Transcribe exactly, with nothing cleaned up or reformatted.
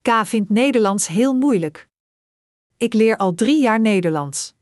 K vindt Nederlands heel moeilijk. Ik leer al drie jaar Nederlands.